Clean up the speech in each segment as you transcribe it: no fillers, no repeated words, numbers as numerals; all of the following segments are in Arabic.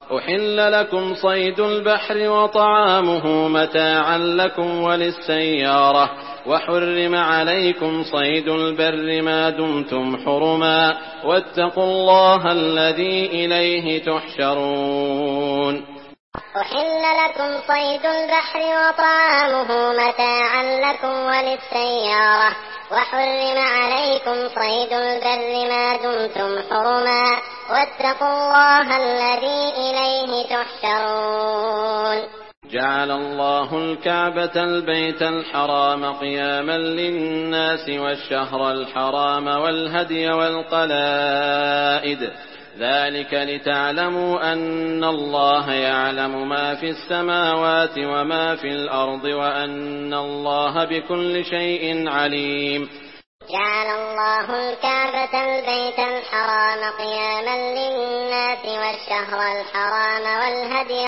أحل لكم صيد البحر وطعامه متاعا لكم وللسيارة وحرم عليكم صيد البر ما دمتم حرما واتقوا الله الذي إليه تحشرون. أحل لكم صيد البحر وطعامه متاعا لكم وللسيارة وحرم عليكم صيد البر ما دمتم حرما واتقوا الله الذي إليه تحشرون. جعل الله الكعبة البيت الحرام قياما للناس والشهر الحرام والهدي والقلائد ذلك لتعلموا أن الله يعلم ما في السماوات وما في الأرض وأن الله بكل شيء عليم. جعل الله الكعبة البيت الحرام قياما للناس والشهر الحرام والهدي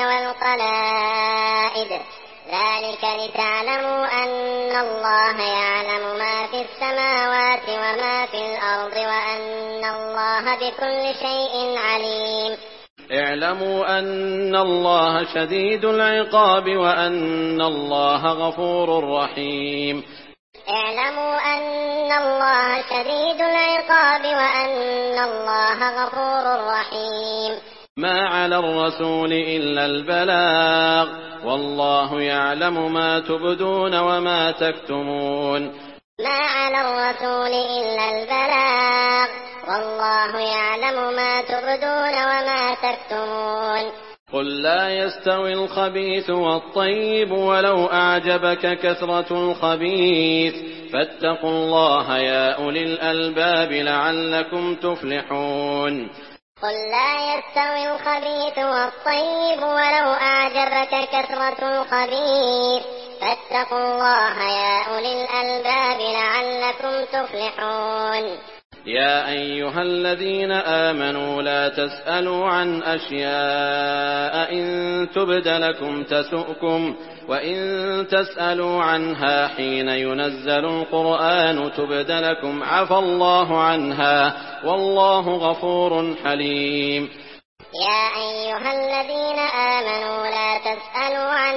والقلائد ذلك لتعلموا أن الله يعلم ما في السماوات وما في الأرض وأن الله بكل شيء عليم. اعلموا أن الله شديد العقاب وأن الله غفور رحيم. اعلموا أن الله شديد العقاب وأن الله غفور رحيم. ما على الرسول إلا البلاغ والله يعلم ما تبدون وما تكتمون. ما على الرسول إلا البلاغ والله يعلم ما تبدون وما تكتمون. قل لا يستوي الخبيث والطيب ولو أعجبك كثرة الخبيث فاتقوا الله يا أولي الألباب لعلكم تفلحون. قل لا يستوي الخبيث والطيب ولو أعجبك كثرة الخبيث فاتقوا الله يا أولي الألباب لعلكم تفلحون. يا أيها الذين آمنوا لا تسألوا عن أشياء إن تبد لكم تسؤكم وإن تسألوا عنها حين ينزل القرآن تبد لكم عفى الله عنها والله غفور حليم. يا أيها الذين آمنوا لا تسألوا عن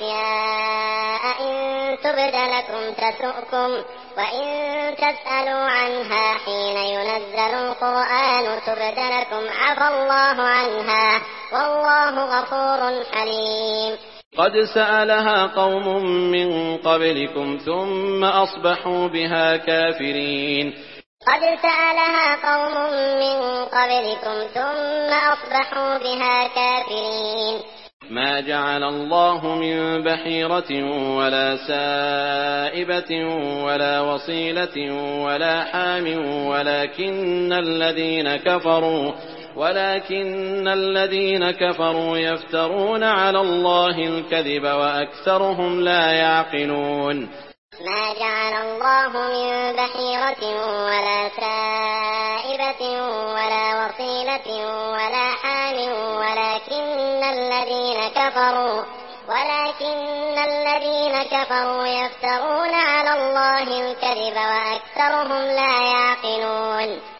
أشياء إن تبد لكم تسؤكم وإن تسألوا عنها حين ينزل القرآن تبد لكم عفى الله عنها والله غفور حليم. قد سألها قوم من قبلكم ثم أصبحوا بها كافرين. قد سألها قوم من قبلكم ثم أصبحوا بها كافرين. ما جعل الله من بحيرة ولا سائبة ولا وصيلة ولا حام ولكن الذين كفروا يفترون على الله الكذب وأكثرهم لا يعقلون. ما جعل الله من بحيرة ولا سائبة ولا وصيلة ولا حام ولكن الذين كفروا يفترون على الله الكذب وأكثرهم لا يعقلون.